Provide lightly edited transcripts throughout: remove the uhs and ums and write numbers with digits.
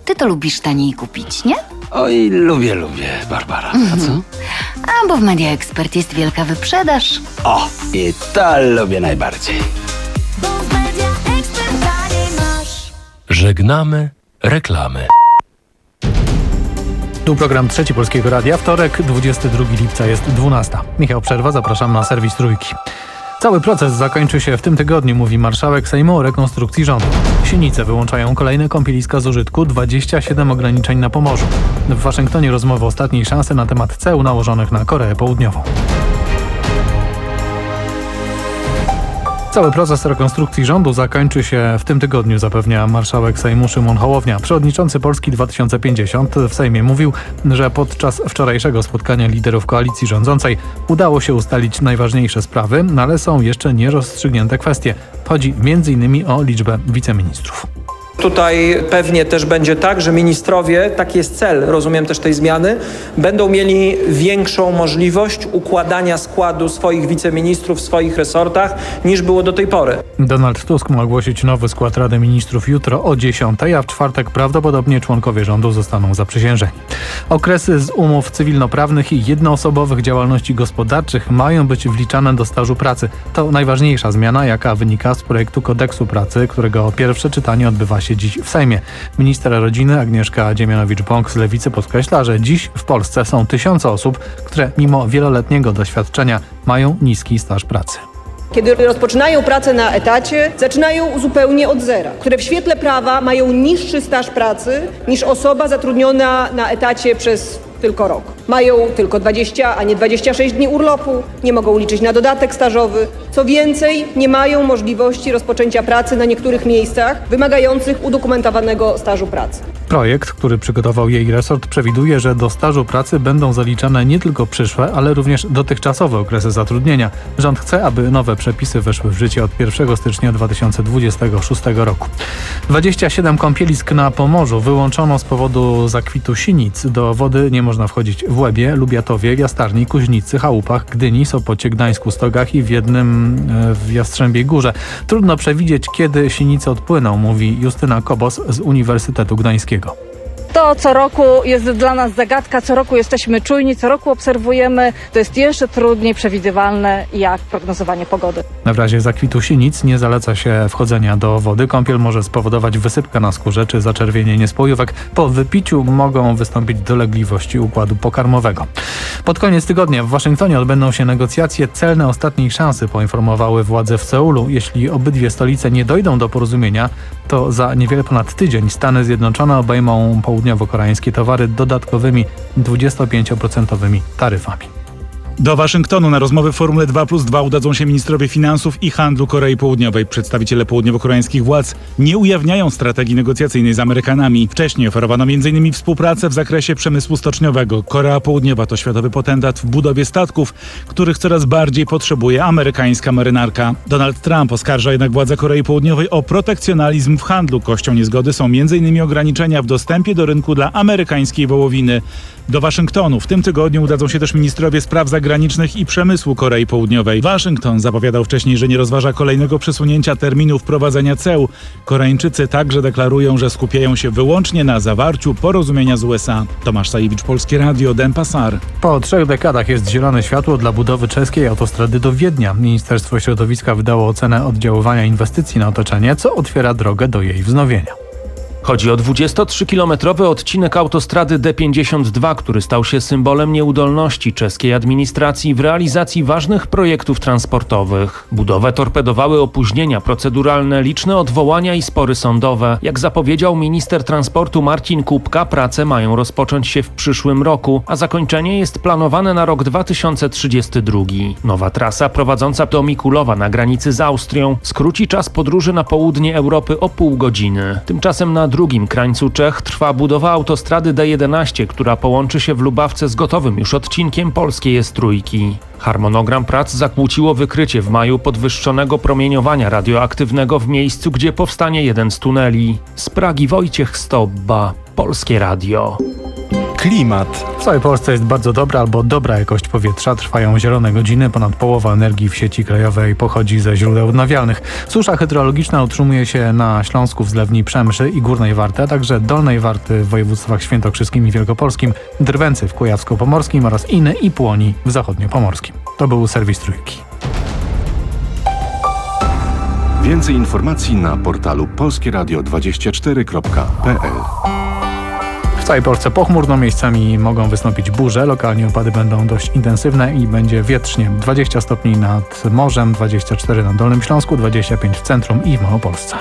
ty to lubisz taniej kupić, nie? Oj, lubię, Barbara. A co? A bo w Media Expert jest wielka wyprzedaż. O, i to lubię najbardziej. Bo w Media Expert taniej masz. Żegnamy reklamy. Tu program Trzeci Polskiego Radia. Wtorek, 22 lipca jest 12. Michał Przerwa, zapraszam na serwis Trójki. Cały proces zakończy się w tym tygodniu, mówi marszałek Sejmu o rekonstrukcji rządu. Sienice wyłączają kolejne kąpieliska z użytku, 27 ograniczeń na Pomorzu. W Waszyngtonie rozmowy ostatniej szansy na temat ceł nałożonych na Koreę Południową. Cały proces rekonstrukcji rządu zakończy się w tym tygodniu, zapewnia marszałek Sejmu Szymon Hołownia. Przewodniczący Polski 2050 w Sejmie mówił, że podczas wczorajszego spotkania liderów koalicji rządzącej udało się ustalić najważniejsze sprawy, ale są jeszcze nierozstrzygnięte kwestie. Chodzi m.in. o liczbę wiceministrów. Tutaj pewnie też będzie tak, że ministrowie, taki jest cel, rozumiem też tej zmiany, będą mieli większą możliwość układania składu swoich wiceministrów w swoich resortach niż było do tej pory. Donald Tusk ma ogłosić nowy skład Rady Ministrów jutro o 10:00, a w czwartek prawdopodobnie członkowie rządu zostaną zaprzysiężeni. Okresy z umów cywilnoprawnych i jednoosobowych działalności gospodarczych mają być wliczane do stażu pracy. To najważniejsza zmiana, jaka wynika z projektu Kodeksu Pracy, którego pierwsze czytanie odbywa się dziś w Sejmie. Minister rodziny Agnieszka Dziemianowicz-Bąk z Lewicy podkreśla, że dziś w Polsce są tysiące osób, które mimo wieloletniego doświadczenia mają niski staż pracy. Kiedy rozpoczynają pracę na etacie, zaczynają zupełnie od zera, które w świetle prawa mają niższy staż pracy niż osoba zatrudniona na etacie przez tylko rok. Mają tylko 20, a nie 26 dni urlopu, nie mogą liczyć na dodatek stażowy. Co więcej, nie mają możliwości rozpoczęcia pracy na niektórych miejscach wymagających udokumentowanego stażu pracy. Projekt, który przygotował jej resort, przewiduje, że do stażu pracy będą zaliczane nie tylko przyszłe, ale również dotychczasowe okresy zatrudnienia. Rząd chce, aby nowe przepisy weszły w życie od 1 stycznia 2026 roku. 27 kąpielisk na Pomorzu wyłączono z powodu zakwitu sinic. Do wody nie można wchodzić w Łebie, Lubiatowie, Jastarni, Kuźnicy, Chałupach, Gdyni, Sopocie, Gdańsku, Stogach i w jednym w Jastrzębiej Górze. Trudno przewidzieć, kiedy sinice odpłyną, mówi Justyna Kobos z Uniwersytetu Gdańskiego. To co roku jest dla nas zagadka, co roku jesteśmy czujni, co roku obserwujemy. To jest jeszcze trudniej przewidywalne jak prognozowanie pogody. W razie zakwitu sinic nie zaleca się wchodzenia do wody. Kąpiel może spowodować wysypkę na skórze czy zaczerwienienie spojówek. Po wypiciu mogą wystąpić dolegliwości układu pokarmowego. Pod koniec tygodnia w Waszyngtonie odbędą się negocjacje celne ostatniej szansy, poinformowały władze w Seulu. Jeśli obydwie stolice nie dojdą do porozumienia, to za niewiele ponad tydzień Stany Zjednoczone obejmą południowo-koreańskie towary dodatkowymi 25% taryfami. Do Waszyngtonu na rozmowy w Formule 2+2 udadzą się ministrowie finansów i handlu Korei Południowej. Przedstawiciele południowo-koreańskich władz nie ujawniają strategii negocjacyjnej z Amerykanami. Wcześniej oferowano m.in. współpracę w zakresie przemysłu stoczniowego. Korea Południowa to światowy potentat w budowie statków, których coraz bardziej potrzebuje amerykańska marynarka. Donald Trump oskarża jednak władze Korei Południowej o protekcjonalizm w handlu. Kością niezgody są m.in. ograniczenia w dostępie do rynku dla amerykańskiej wołowiny. Do Waszyngtonu w tym tygodniu udadzą się też ministrowie spraw zagranicznych i przemysłu Korei Południowej. Waszyngton zapowiadał wcześniej, że nie rozważa kolejnego przesunięcia terminu wprowadzenia ceł. Koreańczycy także deklarują, że skupiają się wyłącznie na zawarciu porozumienia z USA. Tomasz Sajewicz, Polskie Radio, Denpasar. Po 3 dekadach jest zielone światło dla budowy czeskiej autostrady do Wiednia. Ministerstwo Środowiska wydało ocenę oddziaływania inwestycji na otoczenie, co otwiera drogę do jej wznowienia. Chodzi o 23-kilometrowy odcinek autostrady D52, który stał się symbolem nieudolności czeskiej administracji w realizacji ważnych projektów transportowych. Budowę torpedowały opóźnienia proceduralne, liczne odwołania i spory sądowe. Jak zapowiedział minister transportu Marcin Kupka, prace mają rozpocząć się w przyszłym roku, a zakończenie jest planowane na rok 2032. Nowa trasa prowadząca do Mikulowa na granicy z Austrią skróci czas podróży na południe Europy o pół godziny. Tymczasem na drugim krańcu Czech trwa budowa autostrady D11, która połączy się w Lubawce z gotowym już odcinkiem polskiej S3. Harmonogram prac zakłóciło wykrycie w maju podwyższonego promieniowania radioaktywnego w miejscu, gdzie powstanie jeden z tuneli. Z Pragi Wojciech Stobba, Polskie Radio. Klimat. W całej Polsce jest bardzo dobra albo dobra jakość powietrza. Trwają zielone godziny. Ponad połowa energii w sieci krajowej pochodzi ze źródeł odnawialnych. Susza hydrologiczna utrzymuje się na Śląsku w zlewni Przemszy i Górnej Warty, a także Dolnej Warty w województwach świętokrzyskim i wielkopolskim, Drwęcy w Kujawsko-Pomorskim oraz Iny i Płoni w zachodniopomorskim. To był serwis Trójki. Więcej informacji na portalu polskieradio24.pl. W całej Polsce pochmurno, miejscami mogą wystąpić burze, lokalnie opady będą dość intensywne i będzie wietrznie. 20 stopni nad morzem, 24 na Dolnym Śląsku, 25 w centrum i w Małopolsce.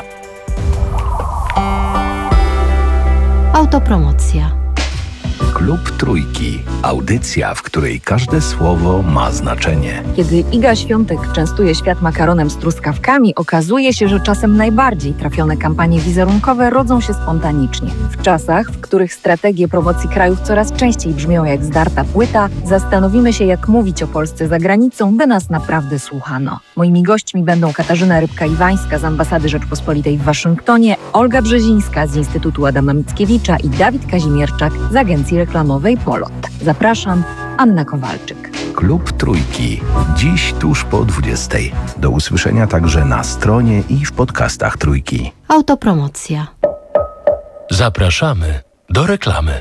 Autopromocja. Klub Trójki. Audycja, w której każde słowo ma znaczenie. Kiedy Iga Świątek częstuje świat makaronem z truskawkami, okazuje się, że czasem najbardziej trafione kampanie wizerunkowe rodzą się spontanicznie. W czasach, w których strategie promocji krajów coraz częściej brzmią jak zdarta płyta, zastanowimy się, jak mówić o Polsce za granicą, by nas naprawdę słuchano. Moimi gośćmi będą Katarzyna Rybka-Iwańska z Ambasady Rzeczpospolitej w Waszyngtonie, Olga Brzezińska z Instytutu Adama Mickiewicza i Dawid Kazimierczak z agencji reklamowej Polot. Zapraszam, Anna Kowalczyk. Klub Trójki. Dziś tuż po 20. Do usłyszenia także na stronie i w podcastach Trójki. Autopromocja. Zapraszamy do reklamy.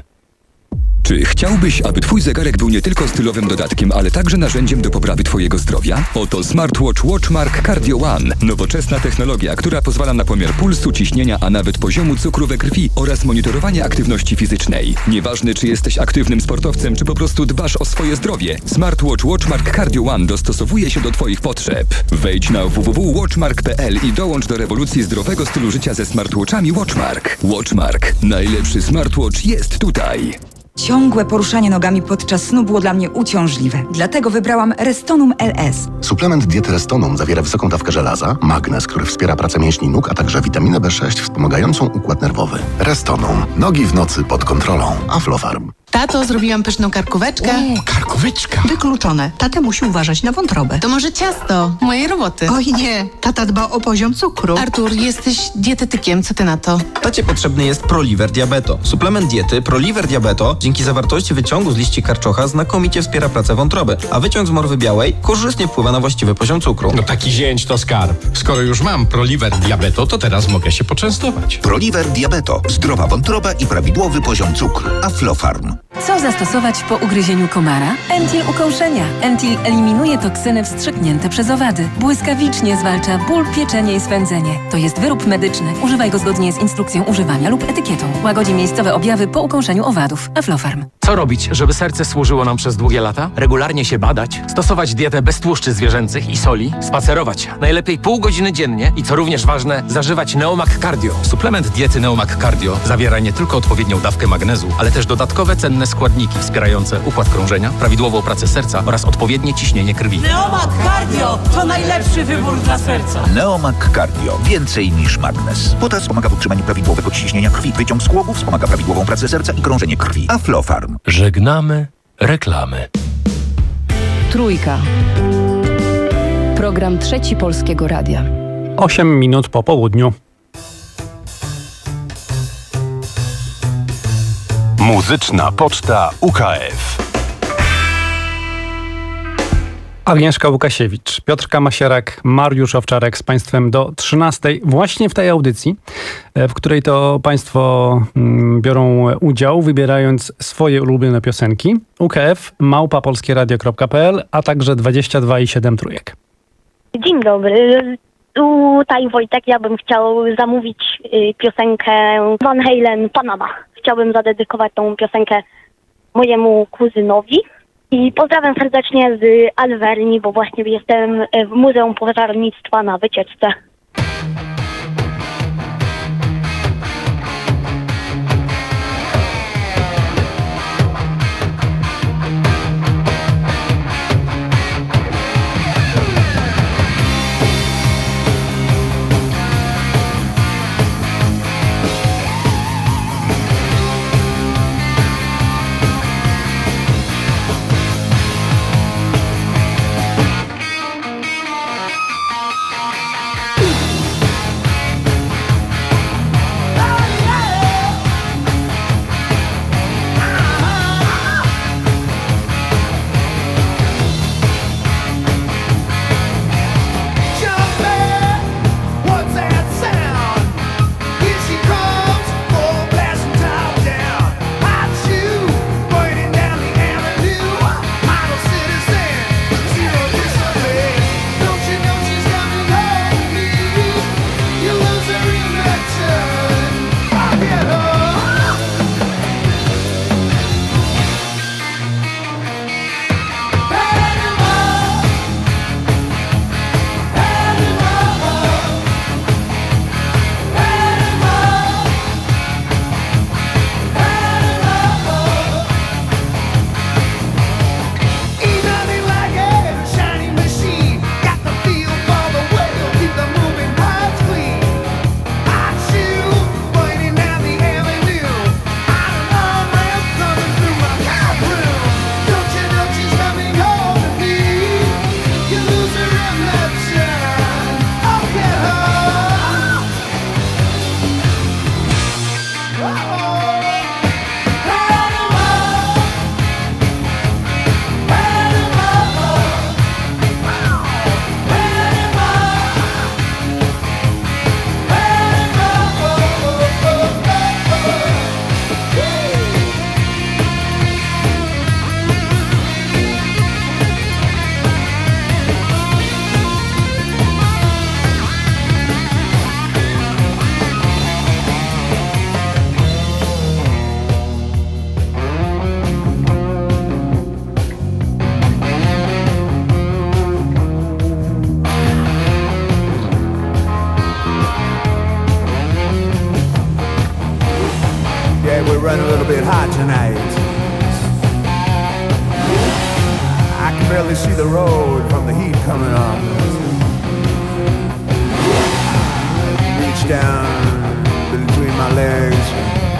Czy chciałbyś, aby Twój zegarek był nie tylko stylowym dodatkiem, ale także narzędziem do poprawy Twojego zdrowia? Oto smartwatch Watchmark Cardio One. Nowoczesna technologia, która pozwala na pomiar pulsu, ciśnienia, a nawet poziomu cukru we krwi oraz monitorowanie aktywności fizycznej. Nieważne, czy jesteś aktywnym sportowcem, czy po prostu dbasz o swoje zdrowie, smartwatch Watchmark Cardio One dostosowuje się do Twoich potrzeb. Wejdź na www.watchmark.pl i dołącz do rewolucji zdrowego stylu życia ze smartwatchami Watchmark. Watchmark. Najlepszy smartwatch jest tutaj. Ciągłe poruszanie nogami podczas snu było dla mnie uciążliwe. Dlatego wybrałam Restonum LS. Suplement diety Restonum zawiera wysoką dawkę żelaza, magnez, który wspiera pracę mięśni nóg, a także witaminę B6 wspomagającą układ nerwowy. Restonum. Nogi w nocy pod kontrolą. Aflofarm. Tato, zrobiłam pyszną karkóweczkę. Karkóweczka. Wykluczone. Tata musi uważać na wątrobę. To może ciasto mojej roboty. Oj nie, tata dba o poziom cukru. Artur, jesteś dietetykiem, co ty na to? Tacie potrzebny jest Proliver Diabeto. Suplement diety Proliver Diabeto dzięki zawartości wyciągu z liści karczocha znakomicie wspiera pracę wątroby, a wyciąg z morwy białej korzystnie wpływa na właściwy poziom cukru. No taki zięć to skarb. Skoro już mam Proliver Diabeto, to teraz mogę się poczęstować. Proliver Diabeto. Zdrowa wątroba i prawidłowy poziom cukru. Aflofarm. Co zastosować po ugryzieniu komara? Entil ukąszenia. Entil eliminuje toksyny wstrzyknięte przez owady. Błyskawicznie zwalcza ból, pieczenie i swędzenie. To jest wyrób medyczny. Używaj go zgodnie z instrukcją używania lub etykietą. Łagodzi miejscowe objawy po ukąszeniu owadów. Aflofarm. Co robić, żeby serce służyło nam przez długie lata? Regularnie się badać, stosować dietę bez tłuszczy zwierzęcych i soli, spacerować. Najlepiej pół godziny dziennie i co również ważne, zażywać Neomak Cardio. Suplement diety Neomak Cardio zawiera nie tylko odpowiednią dawkę magnezu, ale też dodatkowe cenne składniki wspierające układ krążenia, prawidłową pracę serca oraz odpowiednie ciśnienie krwi. Neomak Cardio to najlepszy wybór dla serca. Neomak Cardio. Więcej niż magnez. Potas wspomaga w utrzymaniu prawidłowego ciśnienia krwi. Wyciąg z kłobów wspomaga prawidłową pracę serca i krążenie krwi. Aflofarm. Żegnamy reklamy. Trójka. Program Trzeci Polskiego Radia. 8 minut po południu. Muzyczna poczta UKF. Agnieszka Łukasiewicz, Piotr Kamasierak, Mariusz Owczarek z Państwem do 13. Właśnie w tej audycji, w której to Państwo biorą udział, wybierając swoje ulubione piosenki. UKF@polskieradio.pl, a także 22 i 7 trójek. Dzień dobry. Tutaj Wojtek, ja bym chciał zamówić piosenkę Van Halen Panama. Chciałbym zadedykować tą piosenkę mojemu kuzynowi. I pozdrawiam serdecznie z Alverni, bo właśnie jestem w Muzeum Pożarnictwa na wycieczce. running a little bit hot tonight. I can barely see the road from the heat coming on. Reach down between my legs,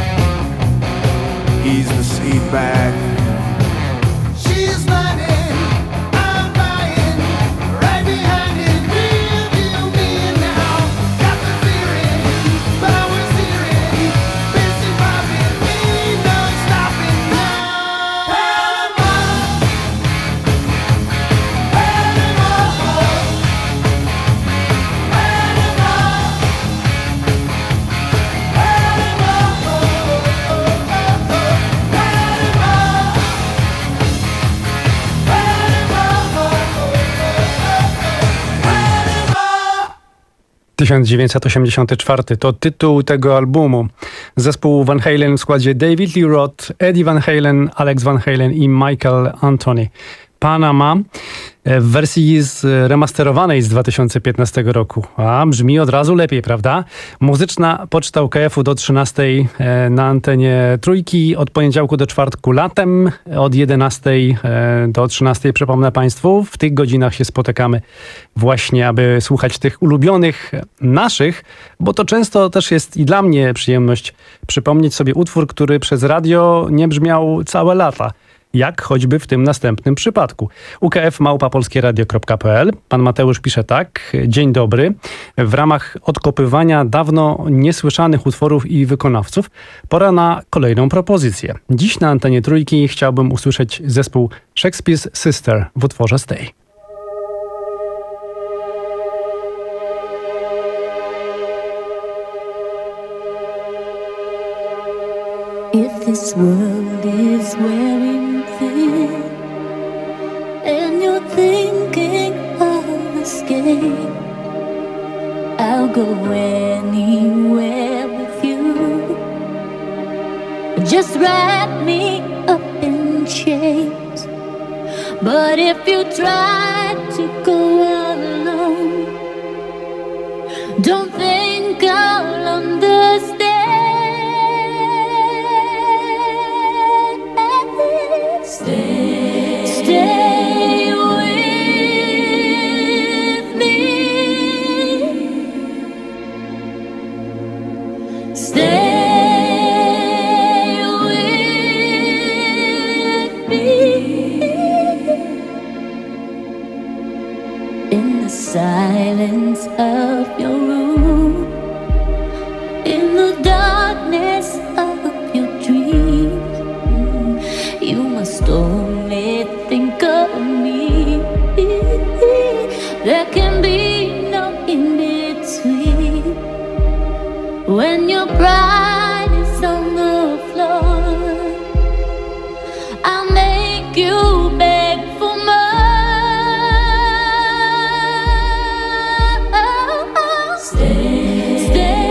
ease the seat back. She's running, I'm buying, right behind it, real deal me now. Got the feeling, power steering, busy bobbing, me no stopping now. Panama! 1984 to tytuł tego albumu. Zespół Van Halen w składzie David Lee Roth, Eddie Van Halen, Alex Van Halen i Michael Anthony. Panama w wersji remasterowanej z 2015 roku. A brzmi od razu lepiej, prawda? Muzyczna poczta UKF-u do 13 na antenie Trójki, od poniedziałku do czwartku latem, od 11 do 13, przypomnę Państwu. W tych godzinach się spotykamy właśnie, aby słuchać tych ulubionych naszych, bo to często też jest i dla mnie przyjemność przypomnieć sobie utwór, który przez radio nie brzmiał całe lata. Jak choćby w tym następnym przypadku. ukf@polskieradio.pl. Pan Mateusz pisze tak. Dzień dobry. W ramach odkopywania dawno niesłyszanych utworów i wykonawców pora na kolejną propozycję. Dziś na antenie Trójki chciałbym usłyszeć zespół Shakespeare's Sister w utworze Stay. If this world is wearing thin and you're thinking of escape, I'll go anywhere with you. Just wrap me up in chains. But if you try to go alone, don't think I'll understand. Stay with me. Stay with me. In the silence of your room, in the darkness of your dreams, you must only think of me. There can be no in between. When your pride is on the floor, I'll make you beg for more. Stay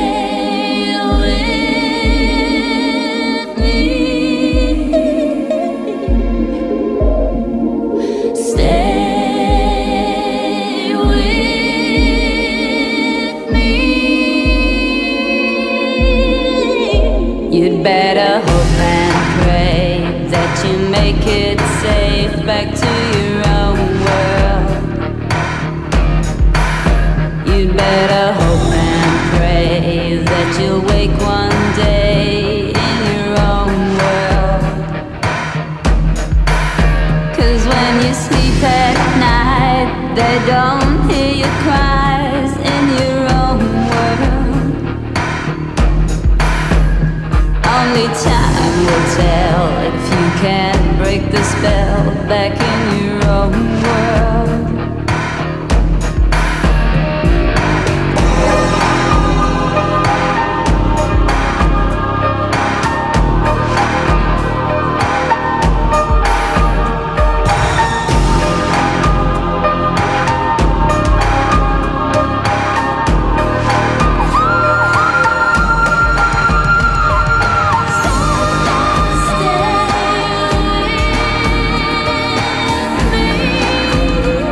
with me. Stay with me. You'd better hope and pray that you make it safe back to your own world. You'd better hope and pray that you'll wake one day in your own world. 'Cause when you sleep at night, they don't hear your cries in your own world. Only time will tell if you can break the spell back in your own world. Stay with me.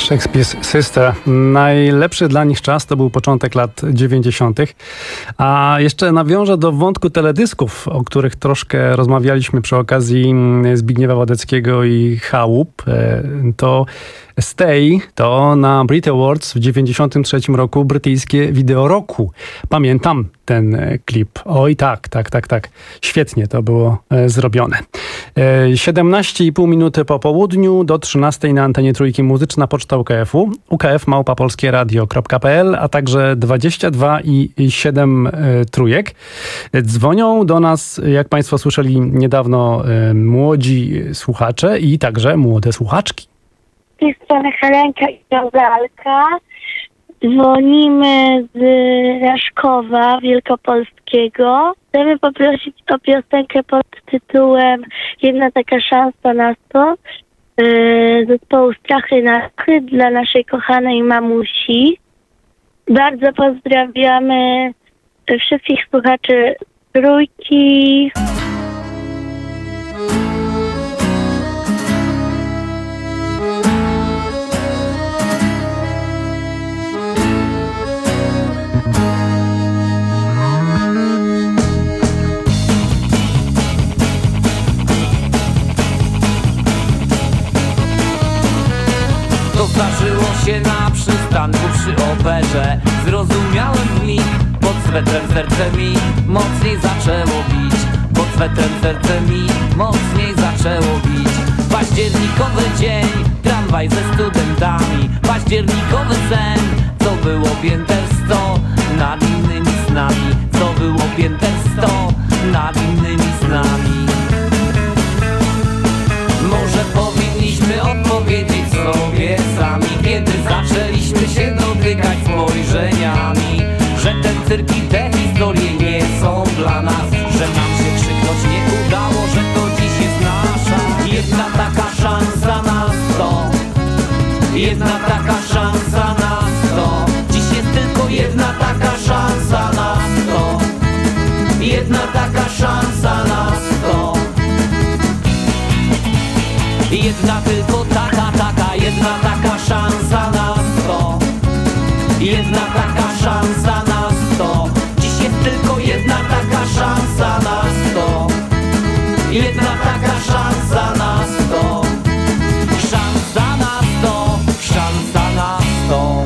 Shakespeare's Sister. Najlepszy dla nich czas to był początek lat 90. A jeszcze nawiążę do wątku teledysków, o których troszkę rozmawialiśmy przy okazji Zbigniewa Wadeckiego i Chałup. To Stay to na Brit Awards w 93 roku brytyjskie wideo roku. Pamiętam ten klip. Oj tak. Świetnie to było zrobione. 17,5 minuty po południu do 13 na antenie Trójki Muzyczna Poczta UKF-u. ukf@polskieradio.pl, a także 22 i 7 trójek. Dzwonią do nas, jak Państwo słyszeli niedawno, młodzi słuchacze i także młode słuchaczki. Z tej strony Helenka i Rozalka. Dzwonimy z Raszkowa Wielkopolskiego. Chcemy poprosić o piosenkę pod tytułem Jedna taka szansa na 100 zespołu Strachy na Chy dla naszej kochanej mamusi. Bardzo pozdrawiamy wszystkich słuchaczy Trójki. To zdarzyło się na przystanku przy operze. Zrozumiałem w mig, pod swetrem serce mi mocniej zaczęło bić. Pod swetrem serce mi mocniej zaczęło bić. Październikowy dzień, tramwaj ze studentami. Październikowy sen, co było pięter 100 nad innymi snami. Co było pięter 100 nad innymi snami. Może powinniśmy odpowiedzieć sobie sami, kiedy zaczęliśmy się dotykać spojrzeniami, że ten cyrk i te historie nie są dla nas, że nam się krzyknąć nie udało, że to dziś jest nasza jedna taka szansa na 100. Jedna taka szansa na 100. Dziś jest tylko jedna taka szansa na 100. Jedna taka szansa na 100. Jedna tylko taka, jedna taka szansa na 100. Jedna taka szansa na 100. Dziś jest tylko jedna taka szansa na 100. Jedna taka szansa na 100. Szansa na 100. Szansa na 100.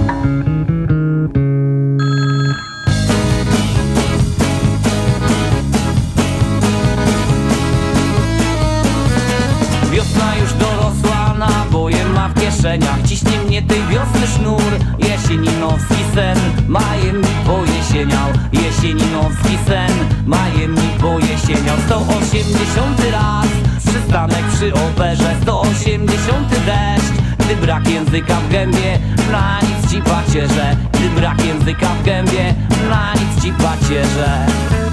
Wiosna już dorosła, naboje ma w kieszeniach. Ciśnie mnie tej wiosny sznur, jesieninowski sen majem mi pojesieniał. Jesieninowski sen majem mi pojesieniał. 180 raz przystanek przy operze, 180 deszcz, gdy brak języka w gębie, na nic ci pacierze. Gdy brak języka w gębie, na nic ci pacierze.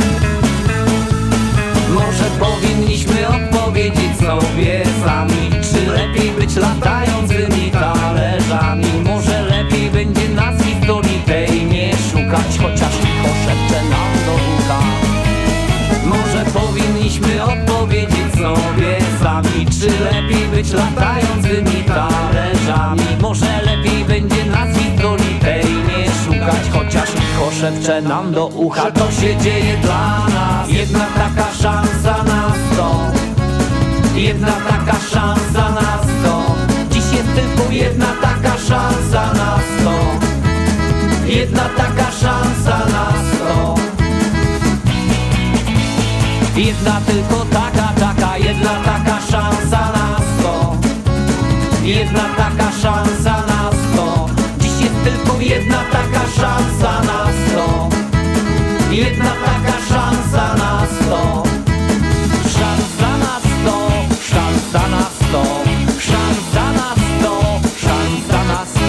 Może powinniśmy odpowiedzieć sobie sami, czy lepiej być latającymi talerzami. Może lepiej będzie nas historii tej nie szukać, chociaż licho szepcze nam do ucha. Może powinniśmy odpowiedzieć sobie sami, czy lepiej być latającymi talerzami. Może lepiej będzie nas historii tej nie szukać, chociaż licho szepcze nam do ucha. To się dzieje dla nas, jedna taka szansa na 100. Jedna taka szansa na 100. Dziś jest tylko jedna taka szansa na 100. Jedna taka szansa na 100. Jedna tylko taka, jedna taka szansa na 100. Jedna taka szansa na 100. Dziś jest tylko jedna taka szansa na 100. Jedna taka szansa na 100. Szansa na 100. Szansa na 100. Szansa na 100. Szansa na 100.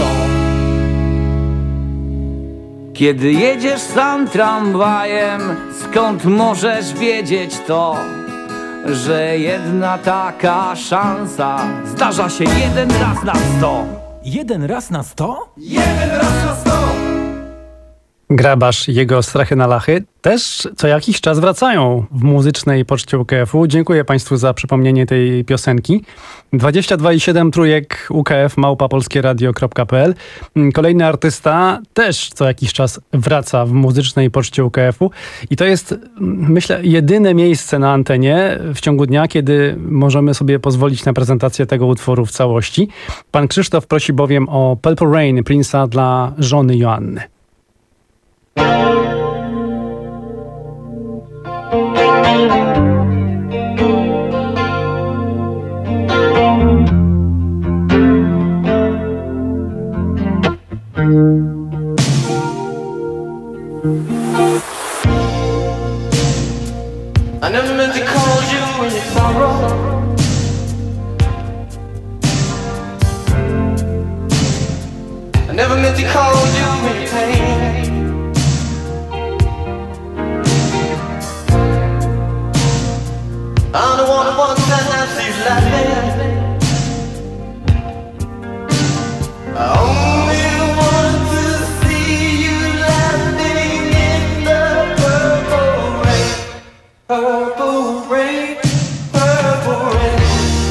Kiedy jedziesz sam tramwajem, skąd możesz wiedzieć to, że jedna taka szansa zdarza się jeden raz na 100. Jeden raz na 100? Jeden raz na 100! Grabarz i jego strachy na lachy też co jakiś czas wracają w muzycznej poczcie UKF-u. Dziękuję Państwu za przypomnienie tej piosenki. 22,7 trójek UKF @polskieradio.pl. Kolejny artysta też co jakiś czas wraca w muzycznej poczcie UKF-u i to jest, myślę, jedyne miejsce na antenie w ciągu dnia, kiedy możemy sobie pozwolić na prezentację tego utworu w całości. Pan Krzysztof prosi bowiem o Purple Rain Prince'a dla żony Joanny. I never meant to call you when you sorrow. I never meant to call you when you pain. I'm the one who wants to have you laughing. I only want to see you laughing in the purple rain. Purple rain, purple rain.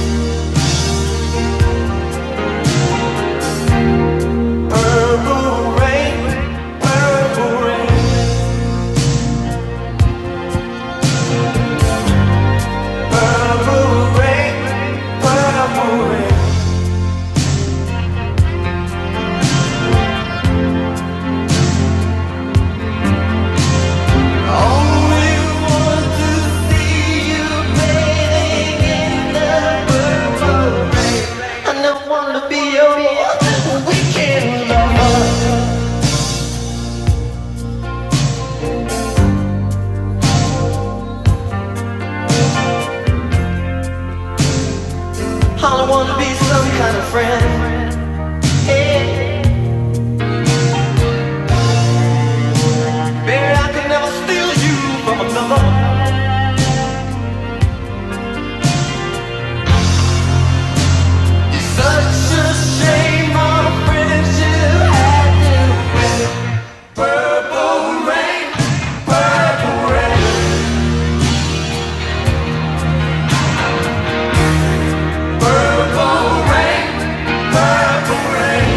Purple rain, purple rain. Purple rain, purple rain. Only want to see you bathing in the purple rain. I never want to be your weekend lover. I don't want to be some kind of friend. Hey. Baby, I could never steal you from another. It's such a shame our friendship had to end. Purple rain, purple rain. Purple rain, purple rain.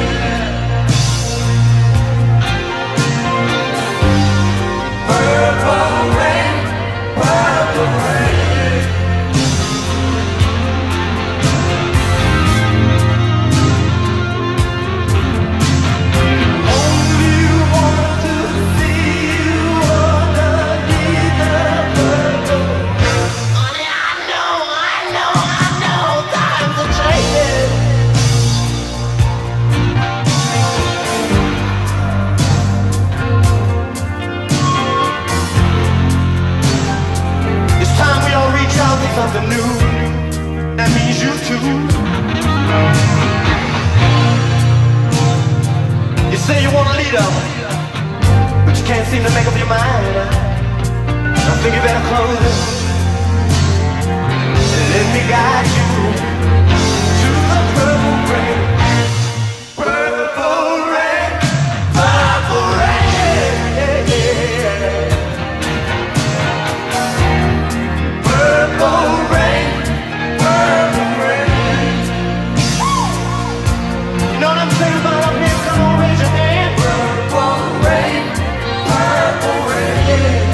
Purple rain, purple rain. Only want to see you underneath the purple rain. Honey, I know, times are changing. It's time we all reach out to something new. That means you too. You say you want a leader, but you can't seem to make up your mind. I think you better close it and let me guide you to the purple rain. Purple rain, purple rain. Purple rain, purple rain. You know what I'm saying about up here? Come on, raise your hand. Purple rain, purple rain.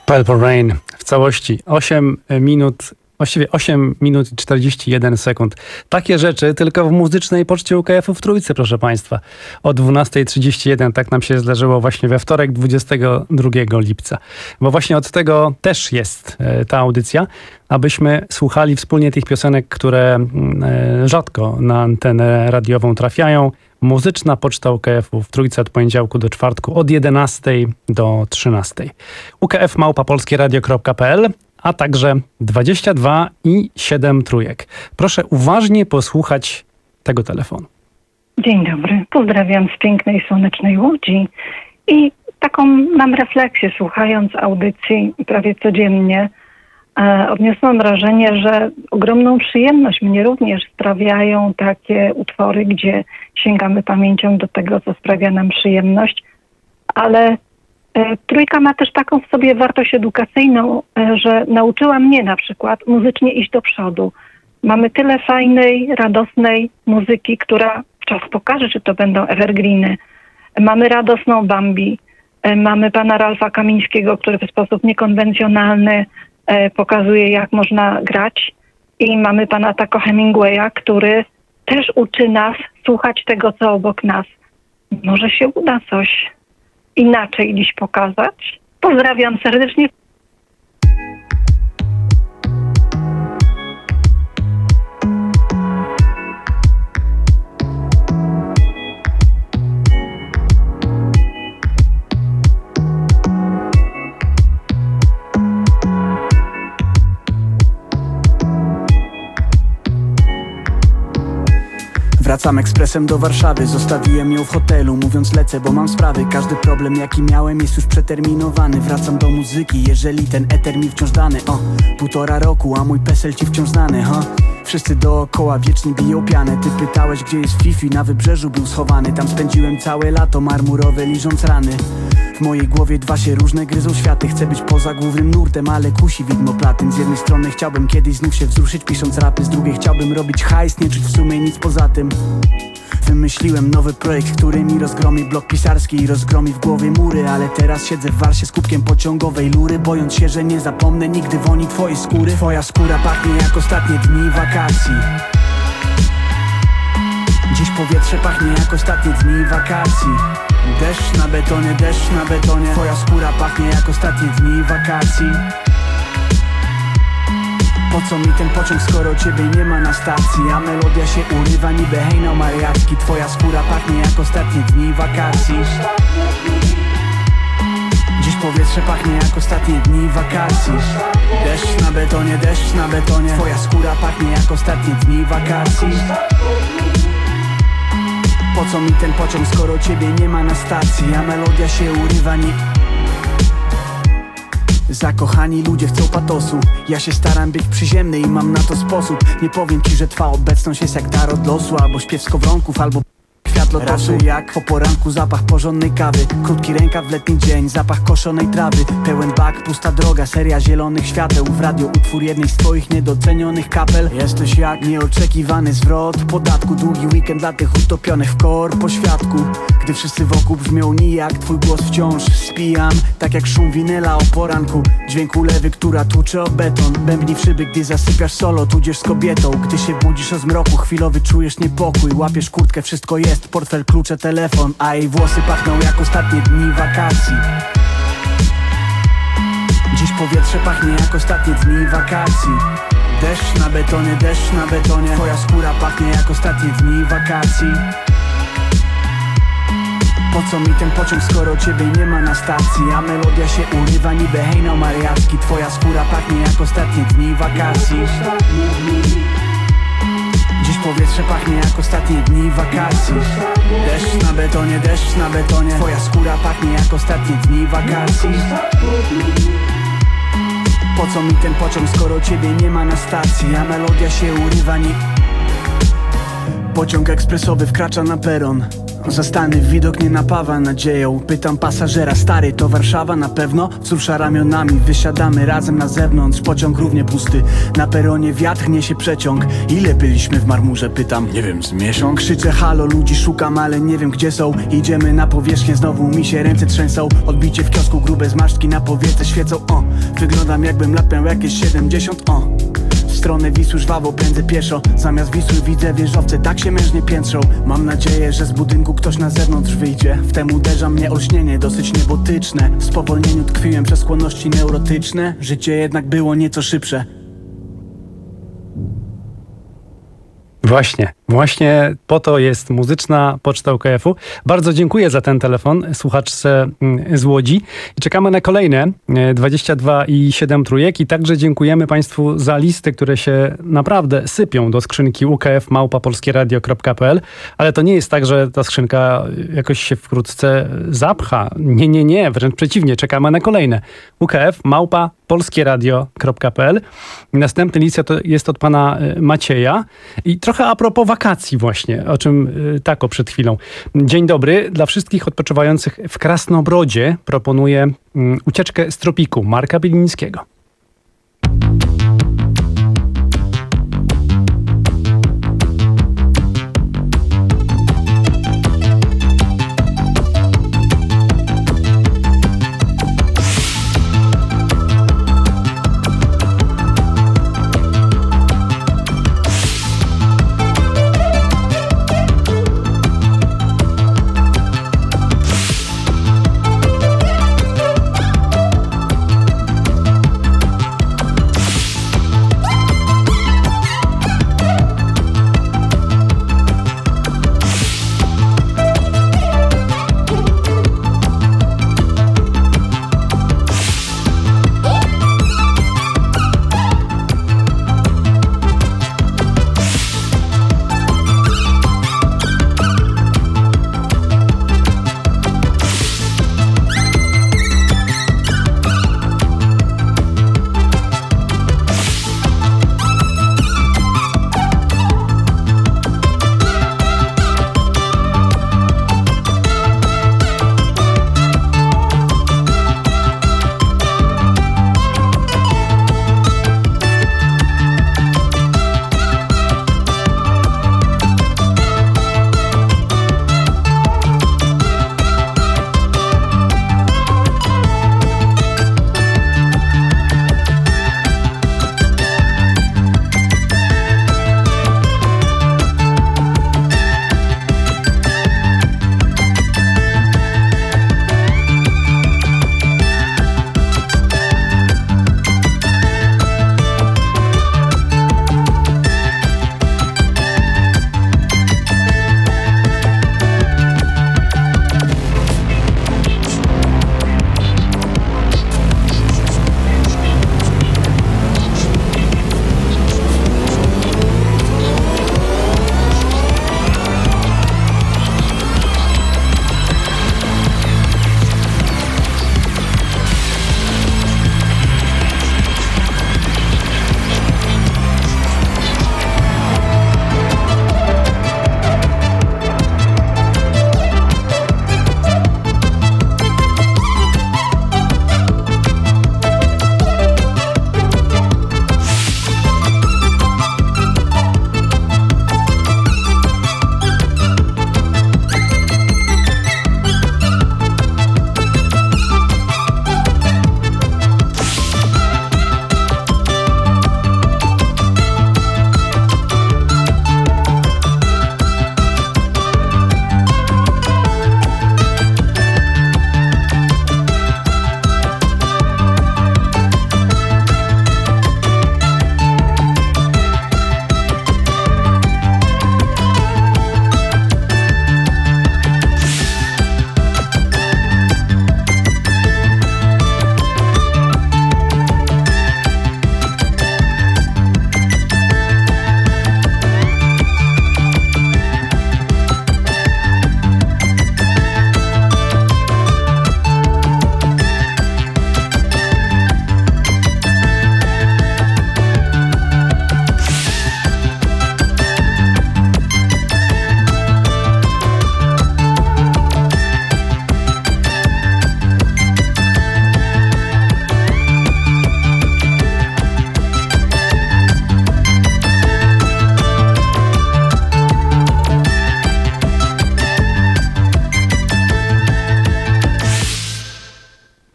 Purple Rain w całości 8 minut i 41 sekund. Takie rzeczy tylko w muzycznej poczcie UKF-u w Trójce, proszę Państwa. O 12:31 tak nam się zdarzyło właśnie we wtorek 22 lipca. Bo właśnie od tego też jest ta audycja, abyśmy słuchali wspólnie tych piosenek, które rzadko na antenę radiową trafiają. Muzyczna poczta UKF-u w Trójce od poniedziałku do czwartku od 11 do 13. ukf@polskieradio.pl, a także 22 i 7 trójek. Proszę uważnie posłuchać tego telefonu. Dzień dobry, pozdrawiam z pięknej, słonecznej Łodzi i taką mam refleksję, słuchając audycji prawie codziennie. Odniosłam wrażenie, że ogromną przyjemność mnie również sprawiają takie utwory, gdzie sięgamy pamięcią do tego, co sprawia nam przyjemność, ale Trójka ma też taką w sobie wartość edukacyjną, że nauczyła mnie na przykład muzycznie iść do przodu. Mamy tyle fajnej, radosnej muzyki, która czas pokaże, czy to będą evergreeny. Mamy radosną Bambi, mamy pana Ralfa Kamińskiego, który w sposób niekonwencjonalny pokazuje, jak można grać, i mamy pana Taco Hemingwaya, który też uczy nas słuchać tego, co obok nas. Może się uda coś inaczej dziś pokazać. Pozdrawiam serdecznie. Wracam ekspresem do Warszawy, zostawiłem ją w hotelu, mówiąc lecę, bo mam sprawy. Każdy problem jaki miałem jest już przeterminowany. Wracam do muzyki, jeżeli ten eter mi wciąż dany. 1,5 roku, a mój PESEL ci wciąż znany, Wszyscy dookoła wiecznie biją pianę. Ty pytałeś, gdzie jest Fifi, na wybrzeżu był schowany. Tam spędziłem całe lato marmurowe, liżąc rany. W mojej głowie dwa się różne gryzą światy. Chcę być poza głównym nurtem, ale kusi widmo platyn. Z jednej strony chciałbym kiedyś znów się wzruszyć pisząc rapy, z drugiej chciałbym robić hajs, nie czuć w sumie nic poza tym. Wymyśliłem nowy projekt, który mi rozgromi blok pisarski i rozgromi w głowie mury. Ale teraz siedzę w Warsie z kubkiem pociągowej lury, bojąc się, że nie zapomnę nigdy woni twojej skóry. Twoja skóra pachnie jak ostatnie dni wakacji. Dziś powietrze pachnie jak ostatnie dni wakacji. Deszcz na betonie, deszcz na betonie. Twoja skóra pachnie jak ostatnie dni wakacji. Po co mi ten pociąg, skoro ciebie nie ma na stacji? A melodia się urywa niby hejnał mariacki. Twoja skóra pachnie jak ostatnie dni wakacji. Dziś powietrze pachnie jak ostatnie dni wakacji. Deszcz na betonie, deszcz na betonie. Twoja skóra pachnie jak ostatnie dni wakacji. Po co mi ten pociąg, skoro ciebie nie ma na stacji? A melodia się urywa Zakochani ludzie chcą patosu. Ja się staram być przyziemny i mam na to sposób. Nie powiem ci, że twa obecność jest jak dar od losu, albo śpiew skowronków, albo kwiat lotosu. Raczej jak po poranku zapach porządnej kawy, krótki rękaw w letni dzień, zapach koszonej trawy. Pełen bak, pusta droga, seria zielonych świateł. W radio utwór jednej z twoich niedocenionych kapel. Jesteś jak nieoczekiwany zwrot podatku. Długi weekend dla tych utopionych w po świadku. Gdy wszyscy wokół brzmią nijak, twój głos wciąż spijam. Tak jak szum winyla o poranku, dźwięk ulewy, która tłucze o beton. Bębni w szyby, gdy zasypiasz solo, tudzież z kobietą. Gdy się budzisz o zmroku, chwilowy czujesz niepokój. Łapiesz kurtkę, wszystko jest, portfel, klucze, telefon, a jej włosy pachną jak ostatnie dni wakacji. Dziś powietrze pachnie jak ostatnie dni wakacji. Deszcz na betonie, deszcz na betonie. Twoja skóra pachnie jak ostatnie dni wakacji. Po co mi ten pociąg, skoro ciebie nie ma na stacji? A melodia się urywa niby hejnał mariacki. Twoja skóra pachnie jak ostatnie dni wakacji. Dziś powietrze pachnie jak ostatnie dni wakacji. Deszcz na betonie, deszcz na betonie. Twoja skóra pachnie jak ostatnie dni wakacji. Po co mi ten pociąg, skoro ciebie nie ma na stacji? A melodia się urywa Pociąg ekspresowy wkracza na peron. Zastany widok nie napawa nadzieją. Pytam pasażera, stary, to Warszawa na pewno? Wzrusza ramionami, wysiadamy razem na zewnątrz. Pociąg równie pusty, na peronie wiatr niesie przeciąg. Ile byliśmy w marmurze? Pytam, nie wiem, z miesiąc. Krzyczę halo, ludzi szukam, ale nie wiem gdzie są. Idziemy na powierzchnię, znowu mi się ręce trzęsą. Odbicie w kiosku, grube zmarszczki na powiece świecą. Wyglądam jakbym lat miał jakieś 70. W stronę Wisły żwawo pędzę pieszo. Zamiast Wisły widzę wieżowce, tak się mężnie piętrzą. Mam nadzieję, że z budynku ktoś na zewnątrz wyjdzie. Wtem uderza mnie olśnienie, dosyć niebotyczne. W spowolnieniu tkwiłem przez skłonności neurotyczne. Życie jednak było nieco szybsze. Właśnie po to jest muzyczna poczta UKF-u. Bardzo dziękuję za ten telefon słuchaczce z Łodzi. I czekamy na kolejne 22,7 trójek. I także dziękujemy Państwu za listy, które się naprawdę sypią do skrzynki ukf@polskieradio.pl. Ale to nie jest tak, że ta skrzynka jakoś się wkrótce zapcha. Nie, wręcz przeciwnie, czekamy na kolejne. ukf@polskieradio.pl. Następny list to jest od pana Macieja. I trochę a propos wakacji właśnie, o czym tako przed chwilą. Dzień dobry. Dla wszystkich odpoczywających w Krasnobrodzie proponuję ucieczkę z tropiku Marka Bilińskiego.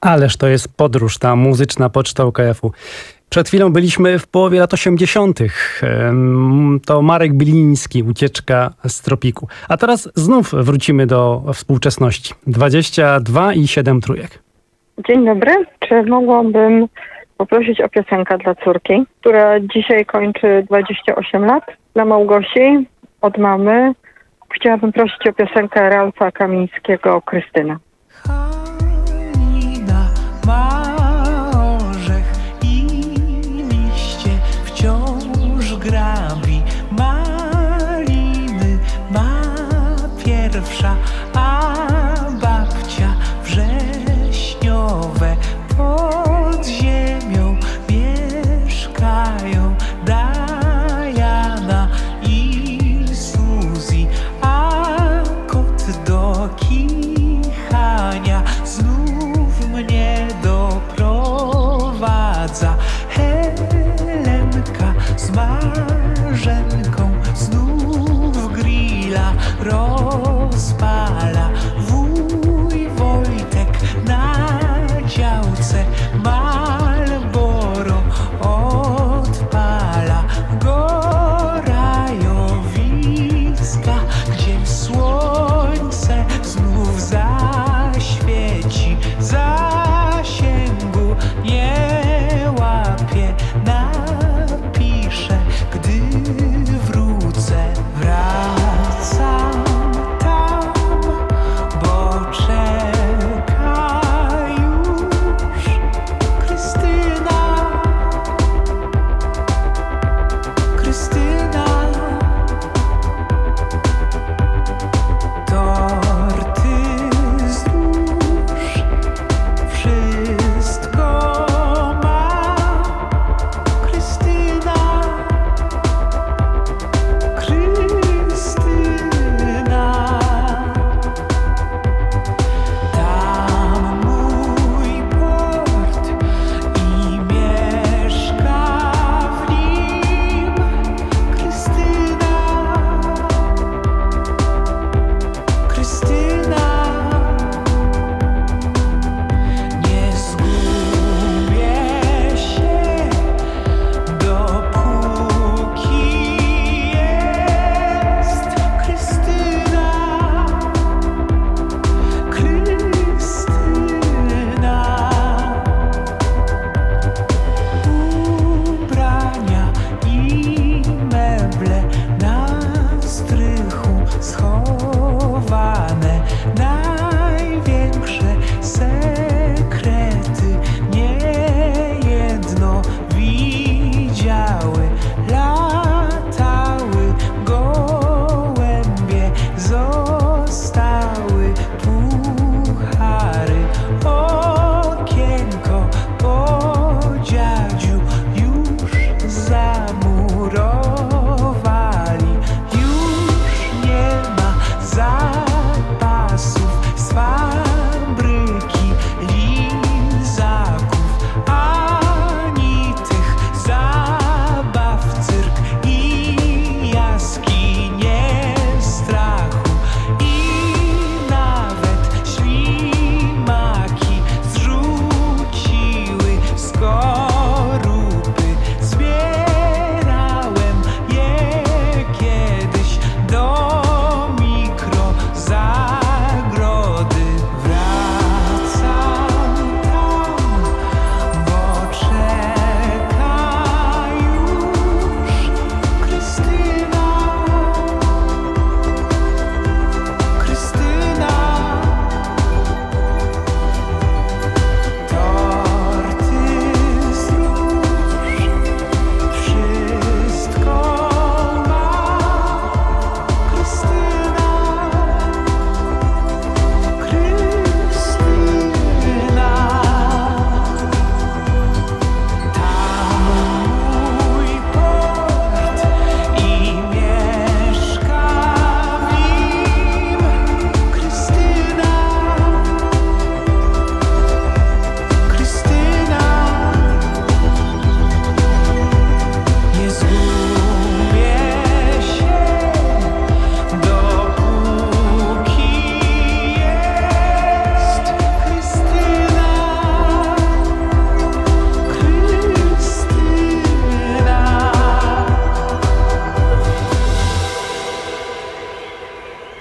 Ależ to jest podróż, ta muzyczna poczta UKF-u. Przed chwilą byliśmy w połowie lat 80. To Marek Biliński, Ucieczka z tropiku. A teraz znów wrócimy do współczesności. 22 i 7 trójek. Dzień dobry. Czy mogłabym poprosić o piosenkę dla córki, która dzisiaj kończy 28 lat? Dla Małgosi od mamy. Chciałabym prosić o piosenkę Ralfa Kamińskiego, Krystyna. Ma orzech i liście wciąż grabi, maliny ma pierwsza, a babcia wrześniowe pod ziemią mieszkają. Diana i Suzy, a kot do kichania znów mnie doprowadza. Helenka z Marzenką znów grilla rozpala. Wuj Wojtek na działce Marlboro odpala. Gorajowiska, gdzie słońce znów zaświeci, zasięgu nie łapie. Napiszę, gdy wrócę. Wracam tam,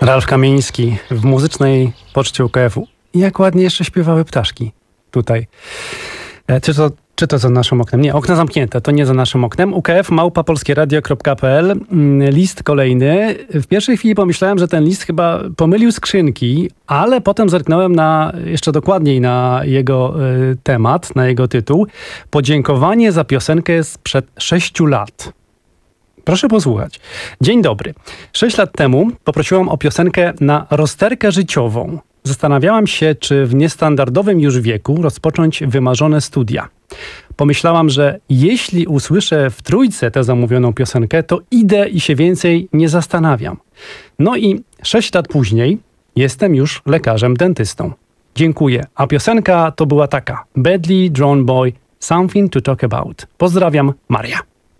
Ralf Kamieński w muzycznej poczcie UKF-u. Jak ładnie jeszcze śpiewały ptaszki tutaj. Czy to za naszym oknem? Nie, okna zamknięte, to nie za naszym oknem. ukf@polskieradio.pl. List kolejny. W pierwszej chwili pomyślałem, że ten list chyba pomylił skrzynki, ale potem zerknąłem jeszcze dokładniej na jego temat, na jego tytuł. Podziękowanie za piosenkę sprzed 6 lat. Proszę posłuchać. Dzień dobry. 6 lat temu poprosiłam o piosenkę na rozterkę życiową. Zastanawiałam się, czy w niestandardowym już wieku rozpocząć wymarzone studia. Pomyślałam, że jeśli usłyszę w trójce tę zamówioną piosenkę, to idę i się więcej nie zastanawiam. No i 6 lat później jestem już lekarzem dentystą. Dziękuję. A piosenka to była taka. Badly Drawn Boy, Something to Talk About. Pozdrawiam, Maria.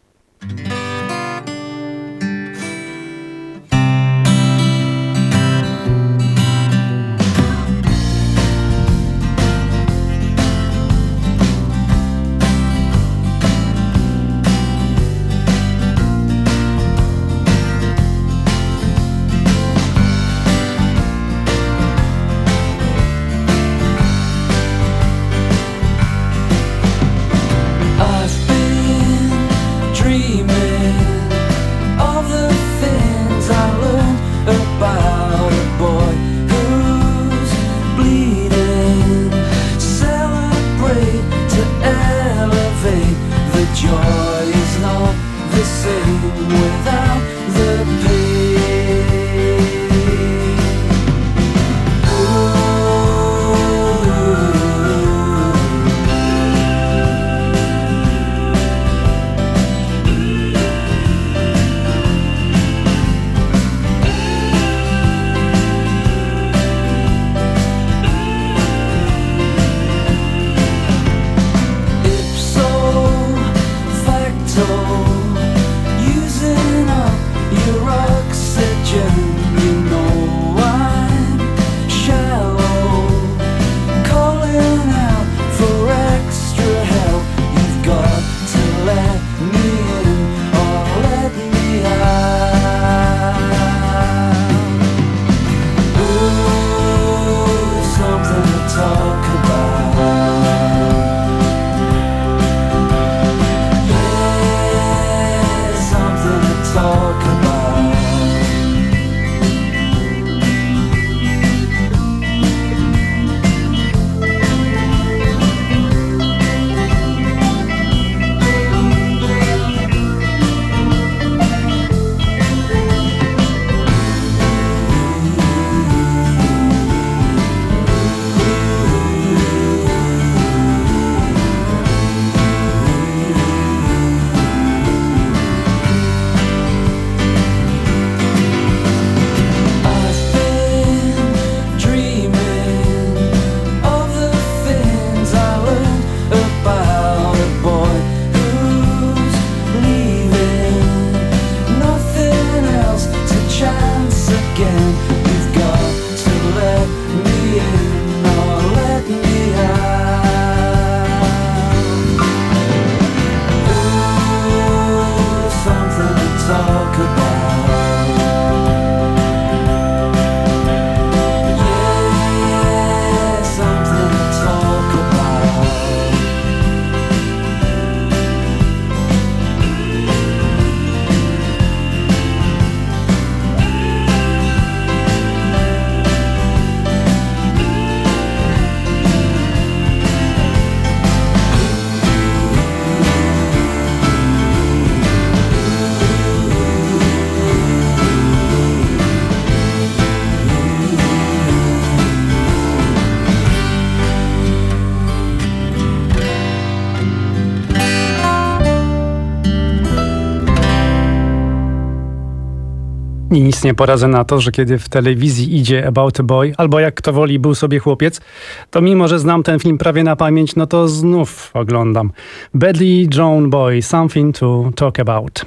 I nic nie poradzę na to, że kiedy w telewizji idzie About a Boy, albo jak kto woli Był sobie chłopiec, to mimo, że znam ten film prawie na pamięć, no to znów oglądam. Badly Drawn Boy, Something to Talk About.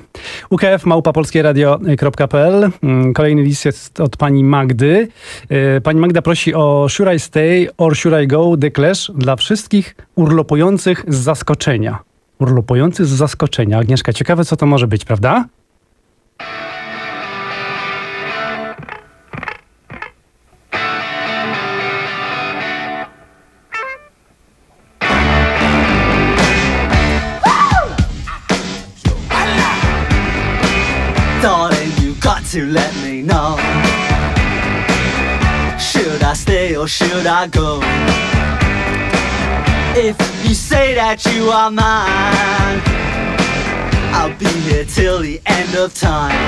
ukf@polskieradio.pl. Kolejny list jest od pani Magdy. Pani Magda prosi o Should I Stay or Should I Go? The Clash dla wszystkich urlopujących z zaskoczenia. Urlopujący z zaskoczenia. Agnieszka, ciekawe co to może być, prawda? to let me know. Should I stay or should I go? If you say that you are mine, I'll be here till the end of time.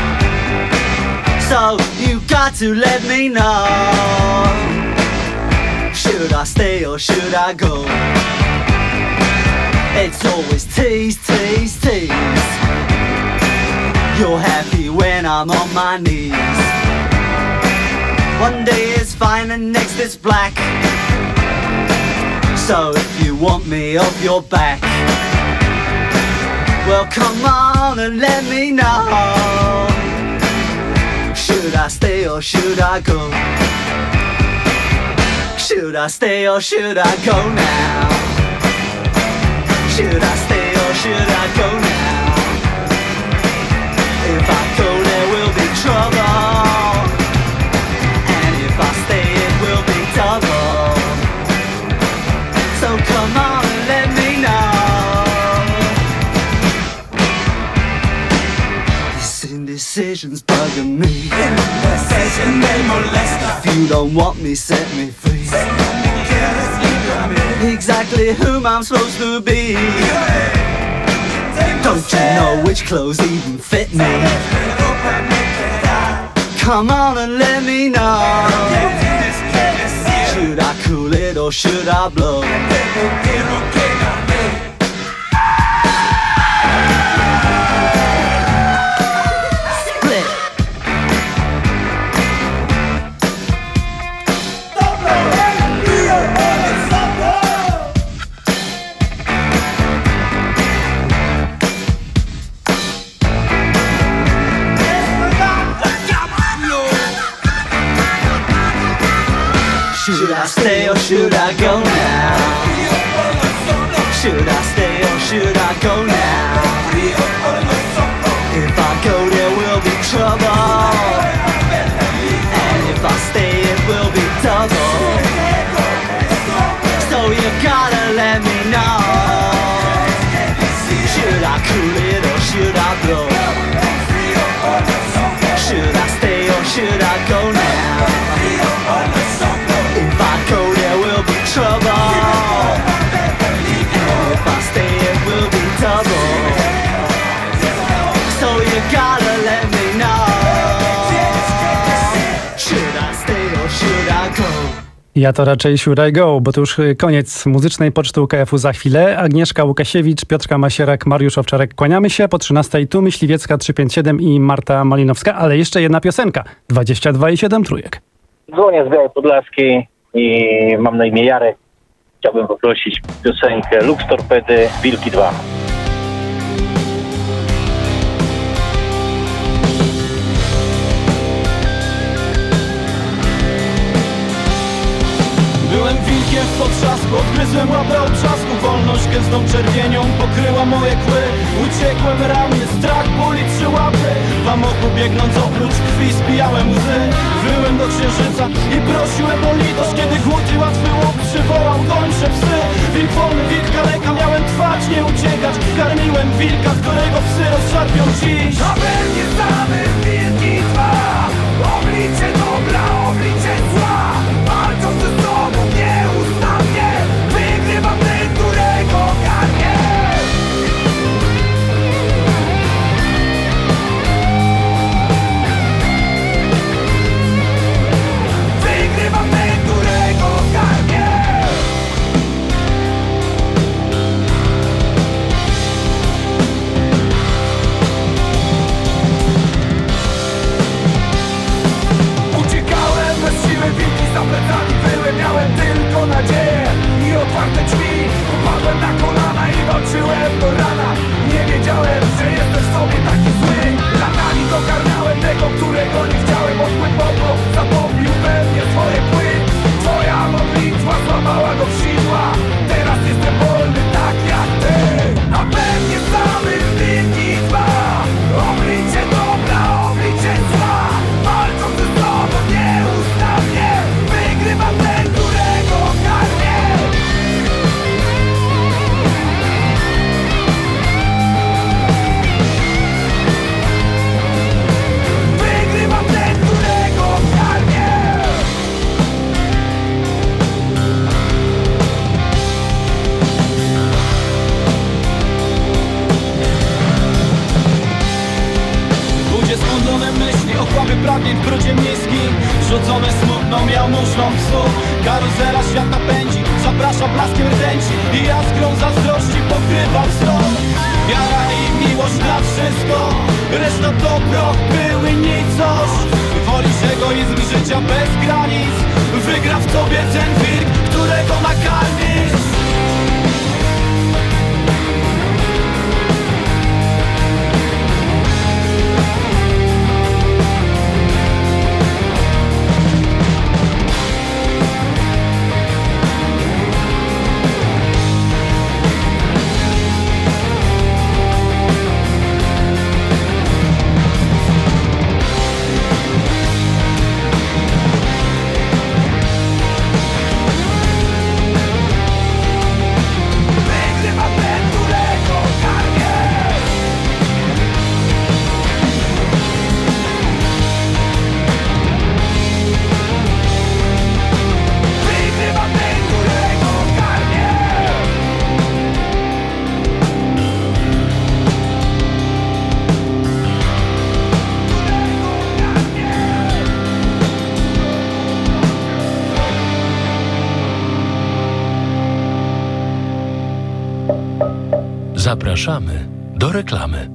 So you got to let me know. Should I stay or should I go? It's always tease, tease, tease. You're happy when I'm on my knees. One day is fine and next is black. So if you want me off your back, well come on and let me know. Should I stay or should I go? Should I stay or should I go now? Should I stay or should I go now? If I go there will be trouble, and if I stay it will be double. So come on and let me know. This indecision's bugging me. Indecision, they molest us. If you don't want me, set me free. Exactly whom I'm supposed to be. Don't you know which clothes even fit me? Come on and let me know. Should I cool it or should I blow? Split. Should I stay or should I go now? Should I stay or should I go now? If I go there will be trouble, and if I stay it will be double. So you gotta let me know. Should I cool it or should I blow? Should I stay or should I go now? If I go there will be trouble, and if I stay it will be double. So you gotta let me know. Should I stay or should I go? Ja to raczej Should I Go, bo to już koniec muzycznej poczty UKF-u za chwilę. Agnieszka Łukasiewicz, Piotrka Masierak, Mariusz Owczarek. Kłaniamy się po 13:00. Tu Myśliwiecka 357 i Marta Malinowska, ale jeszcze jedna piosenka. 22,7 trójek. Dzwonię z Białej Podlaskiej i mam na imię Jarek. Chciałbym poprosić piosenkę Lux Torpedy, Wilki 2. Byłem wilkiem w potrzasku, odgryzłem łapę od trzasku. Wolność gęstą czerwienią pokryła moje kły. Uciekłem ramię, strach, ból i 3 łapy. W amoku biegnąc oprócz krwi spijałem łzy. Wyłem do księżyca i prosiłem o litość. Kiedy głód i łatwy łuk przywołał gończe psy. Wilk wolny, wilk kaleka, miałem trwać, nie uciekać. Karmiłem wilka, którego psy rozszarpią dziś. To będzie same wilki 2. Oblicze dobra, oblicze zła. Walczą ze sobą nieustannie. Wygrywa ten, którego garnie. Wygrywa ten, którego garnie. Rzucone smutną jałmużną psu. Karuzela świata pędzi, zaprasza blaskiem rtęci i jaskrą zazdrości pokrywa wzrok. Wiara i miłość na wszystko, reszta to proch, były nicość. Wolisz egoizm życia bez granic, wygra w tobie ten wilk, którego nakarmisz. Zapraszamy do reklamy.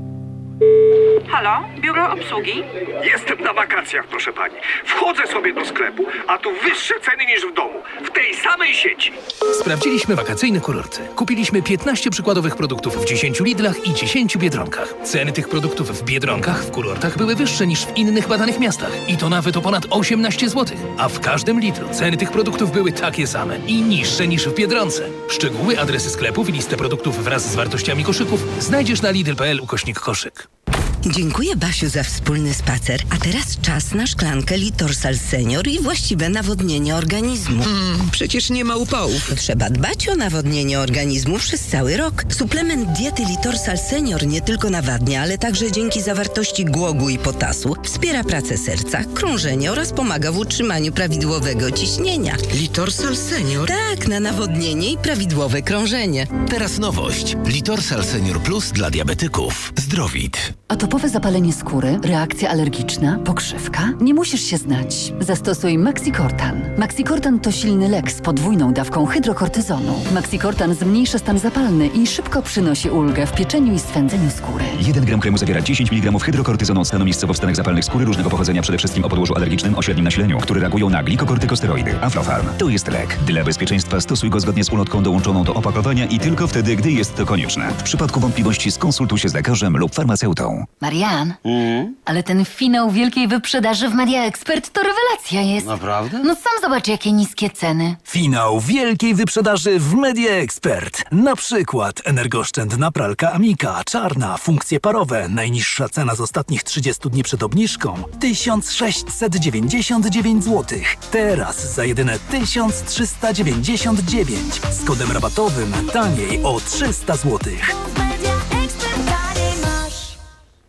Halo, biuro obsługi? Jestem na wakacjach, proszę pani. Wchodzę sobie do sklepu, a tu wyższe ceny niż w domu. W tej samej sieci. Sprawdziliśmy wakacyjne kurorty. Kupiliśmy 15 przykładowych produktów w 10 Lidlach i 10 Biedronkach. Ceny tych produktów w Biedronkach w kurortach były wyższe niż w innych badanych miastach. I to nawet o ponad 18 zł. A w każdym Lidlu ceny tych produktów były takie same i niższe niż w Biedronce. Szczegóły, adresy sklepów i listę produktów wraz z wartościami koszyków znajdziesz na lidl.pl/koszyk. Dziękuję, Basiu, za wspólny spacer. A teraz czas na szklankę Litorsal Senior i właściwe nawodnienie organizmu. Przecież nie ma upałów. Trzeba dbać o nawodnienie organizmu przez cały rok. Suplement diety Litorsal Senior nie tylko nawadnia, ale także dzięki zawartości głogu i potasu wspiera pracę serca, krążenie oraz pomaga w utrzymaniu prawidłowego ciśnienia. Litorsal Senior? Tak, na nawodnienie i prawidłowe krążenie. Teraz nowość. Litorsal Senior Plus dla diabetyków. Zdrowit. Atopowe zapalenie skóry, reakcja alergiczna, pokrzywka? Nie musisz się znać. Zastosuj Maxicortan. Maxicortan to silny lek z podwójną dawką hydrokortyzonu. Maxicortan zmniejsza stan zapalny i szybko przynosi ulgę w pieczeniu i swędzeniu skóry. 1 gram kremu zawiera 10 mg hydrokortyzonu od stanu miejscowo w stanach zapalnych skóry różnego pochodzenia, przede wszystkim o podłożu alergicznym o średnim nasileniu, które reagują na glikokortykosteroidy. Aflofarm to jest lek. Dla bezpieczeństwa stosuj go zgodnie z ulotką dołączoną do opakowania i tylko wtedy, gdy jest to konieczne. W przypadku wątpliwości skonsultuj się z lekarzem lub farmaceutą. Marian, ale ten finał wielkiej wyprzedaży w Media Expert to rewelacja jest. Naprawdę? No sam zobacz, jakie niskie ceny. Finał wielkiej wyprzedaży w Media Expert. Na przykład energooszczędna pralka Amika, czarna, funkcje parowe. Najniższa cena z ostatnich 30 dni przed obniżką 1699 zł. Teraz za jedyne 1399 z kodem rabatowym taniej o 300 zł.